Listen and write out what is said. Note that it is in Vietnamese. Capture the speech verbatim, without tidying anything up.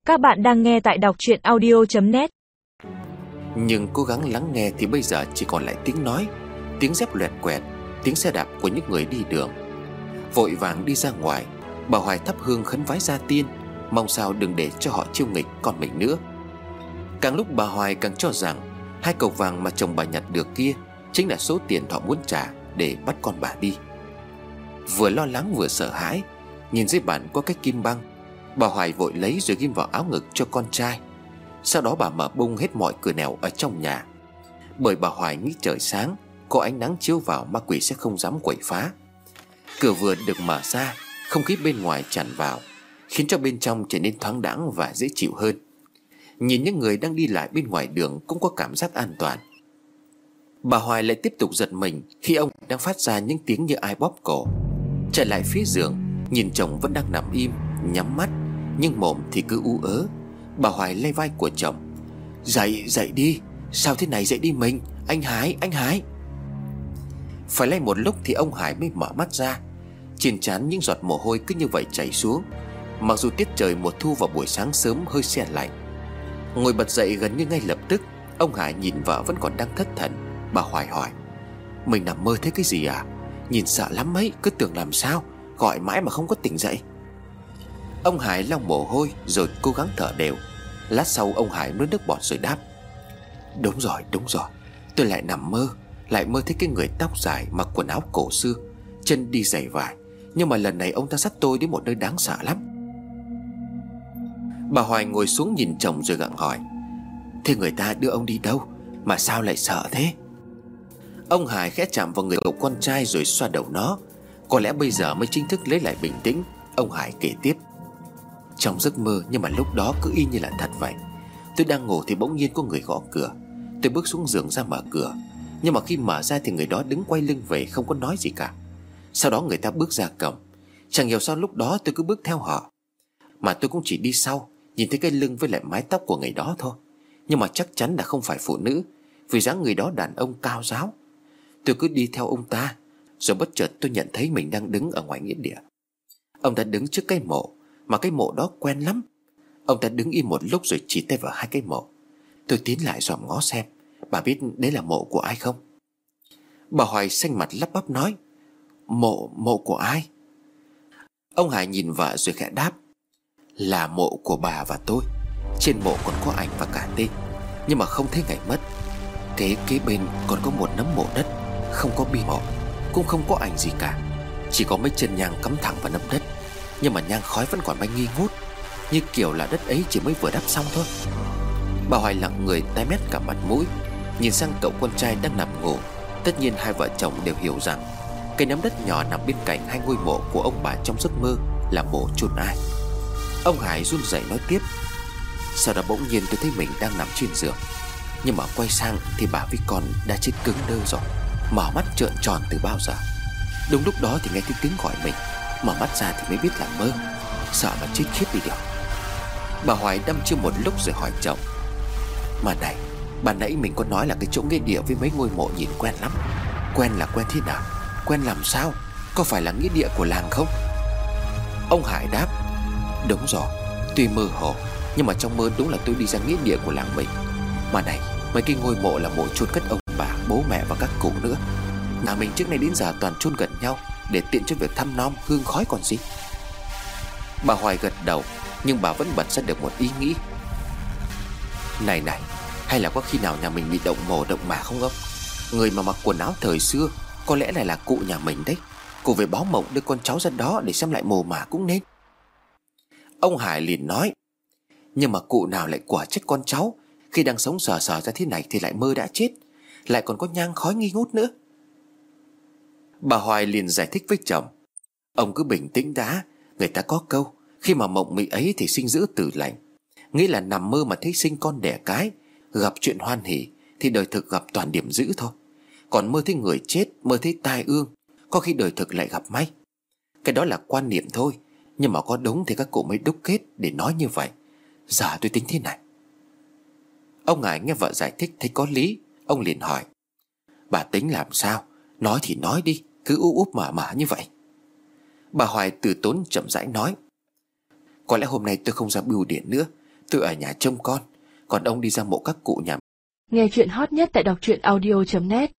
Các bạn đang nghe tại đọc truyện audio chấm net. Nhưng cố gắng lắng nghe thì bây giờ chỉ còn lại tiếng nói, tiếng dép loẹt quẹt, tiếng xe đạp của những người đi đường. Vội vàng đi ra ngoài, bà Hoài thắp hương khấn vái gia tiên, mong sao đừng để cho họ chiêu nghịch con mình nữa. Càng lúc bà Hoài càng cho rằng hai cọc vàng mà chồng bà nhặt được kia chính là số tiền họ muốn trả để bắt con bà đi. Vừa lo lắng vừa sợ hãi, nhìn dưới bàn có cái kim băng, bà Hoài vội lấy rồi ghim vào áo ngực cho con trai. Sau đó bà mở bung hết mọi cửa nẻo ở trong nhà, bởi bà Hoài nghĩ trời sáng có ánh nắng chiếu vào ma quỷ sẽ không dám quậy phá. Cửa vừa được mở ra, không khí bên ngoài tràn vào, khiến cho bên trong trở nên thoáng đãng và dễ chịu hơn. Nhìn những người đang đi lại bên ngoài đường cũng có cảm giác an toàn. Bà Hoài lại tiếp tục giật mình khi ông đang phát ra những tiếng như ai bóp cổ. Trở lại phía giường, nhìn chồng vẫn đang nằm im, nhắm mắt, nhưng mồm thì cứ ú ớ. Bà Hoài lay vai của chồng: Dậy, dậy đi. Sao thế này, dậy đi mình. Anh Hải, anh Hải. Phải lay một lúc thì ông Hải mới mở mắt ra. Trên trán những giọt mồ hôi cứ như vậy chảy xuống. Mặc dù tiết trời mùa thu vào buổi sáng sớm hơi se lạnh. Ngồi bật dậy gần như ngay lập tức, ông Hải nhìn vợ vẫn còn đang thất thần. Bà Hoài hỏi: Mình nằm mơ thấy cái gì à? Nhìn sợ lắm ấy, cứ tưởng làm sao, gọi mãi mà không có tỉnh dậy. Ông Hải lau mồ hôi rồi cố gắng thở đều. Lát sau ông Hải nuốt nước bọt rồi đáp: Đúng rồi, đúng rồi. Tôi lại nằm mơ, lại mơ thấy cái người tóc dài, mặc quần áo cổ xưa, chân đi giày vải. Nhưng mà lần này ông ta dắt tôi đến một nơi đáng sợ lắm. Bà Hoài ngồi xuống nhìn chồng rồi gặng hỏi: Thế người ta đưa ông đi đâu mà sao lại sợ thế? Ông Hải khẽ chạm vào người cậu con trai rồi xoa đầu nó. Có lẽ bây giờ mới chính thức lấy lại bình tĩnh. Ông Hải kể tiếp: Trong giấc mơ, nhưng mà lúc đó cứ y như là thật vậy. Tôi đang ngủ thì bỗng nhiên có người gõ cửa. Tôi bước xuống giường ra mở cửa, nhưng mà khi mở ra thì người đó đứng quay lưng về, không có nói gì cả. Sau đó người ta bước ra cổng. Chẳng hiểu sao lúc đó tôi cứ bước theo họ, mà tôi cũng chỉ đi sau, nhìn thấy cái lưng với lại mái tóc của người đó thôi. Nhưng mà chắc chắn là không phải phụ nữ, vì dáng người đó đàn ông cao ráo. Tôi cứ đi theo ông ta, rồi bất chợt tôi nhận thấy mình đang đứng ở ngoài nghĩa địa. Ông ta đứng trước cái mộ, mà cái mộ đó quen lắm. Ông ta đứng im một lúc rồi chỉ tay vào hai cái mộ. Tôi tiến lại dòm ngó xem, bà biết đấy là mộ của ai không? Bà Hoài xanh mặt lắp bắp nói: Mộ, mộ của ai? Ông Hải nhìn vợ rồi khẽ đáp: Là mộ của bà và tôi. Trên mộ còn có ảnh và cả tên, nhưng mà không thấy ngày mất. Thế kế bên còn có một nấm mộ đất, không có bia mộ, cũng không có ảnh gì cả. Chỉ có mấy chân nhang cắm thẳng vào nấm đất, nhưng mà nhang khói vẫn còn bay nghi ngút, như kiểu là đất ấy chỉ mới vừa đắp xong thôi. Bà Hoài lặng người, tái mét cả mặt mũi, nhìn sang cậu con trai đang nằm ngủ. Tất nhiên hai vợ chồng đều hiểu rằng cái nấm đất nhỏ nằm bên cạnh hai ngôi mộ của ông bà trong giấc mơ là mộ chôn ai. Ông Hải run rẩy nói tiếp: Sau đó bỗng nhiên tôi thấy mình đang nằm trên giường, nhưng mà quay sang thì bà với con đã chết cứng đơ rồi, mở mắt trợn tròn từ bao giờ. Đúng lúc đó thì nghe thấy tiếng gọi mình, mở mắt ra thì mới biết là mơ, sợ mà chết khiếp đi được. Bà Hoài đăm chiêu một lúc rồi hỏi chồng: Mà này, bà nãy mình có nói là cái chỗ nghĩa địa với mấy ngôi mộ nhìn quen lắm. Quen là quen thế nào? Quen làm sao? Có phải là nghĩa địa của làng không? Ông Hải đáp: Đúng rồi, tuy mơ hồ, nhưng mà trong mơ đúng là tôi đi ra nghĩa địa của làng mình. Mà này, mấy cái ngôi mộ là mộ chôn cất ông bà, bố mẹ và các cụ nữa. Nhà mình trước nay đến giờ toàn chôn gần nhau, để tiện cho việc thăm nom hương khói còn gì. Bà Hoài gật đầu, nhưng bà vẫn bật ra được một ý nghĩ: Này này, hay là có khi nào nhà mình bị động mồ động mả không ông? Người mà mặc quần áo thời xưa có lẽ này là cụ nhà mình đấy. Cụ về báo mộng đưa con cháu ra đó để xem lại mồ mả cũng nên. Ông Hải liền nói: Nhưng mà cụ nào lại quả trách con cháu, khi đang sống sờ sờ ra thế này thì lại mơ đã chết, lại còn có nhang khói nghi ngút nữa. Bà Hoài liền giải thích với chồng: Ông cứ bình tĩnh đã. Người ta có câu khi mà mộng mị ấy thì sinh giữ tử lành, nghĩa là nằm mơ mà thấy sinh con đẻ cái, gặp chuyện hoan hỉ thì đời thực gặp toàn điểm dữ thôi. Còn mơ thấy người chết, mơ thấy tai ương, có khi đời thực lại gặp may. Cái đó là quan niệm thôi, nhưng mà có đúng thì các cụ mới đúc kết để nói như vậy. Giờ tôi tính thế này. Ông Hải nghe vợ giải thích thấy có lý. Ông liền hỏi: Bà tính làm sao? Nói thì nói đi, cứ úp úp mở mở như vậy. Bà Hoài từ tốn chậm rãi nói: Có lẽ hôm nay tôi không ra bưu điện nữa. Tôi ở nhà trông con, còn ông đi ra mộ các cụ nhà. Nghe chuyện hot nhất tại đọc truyện audio chấm net.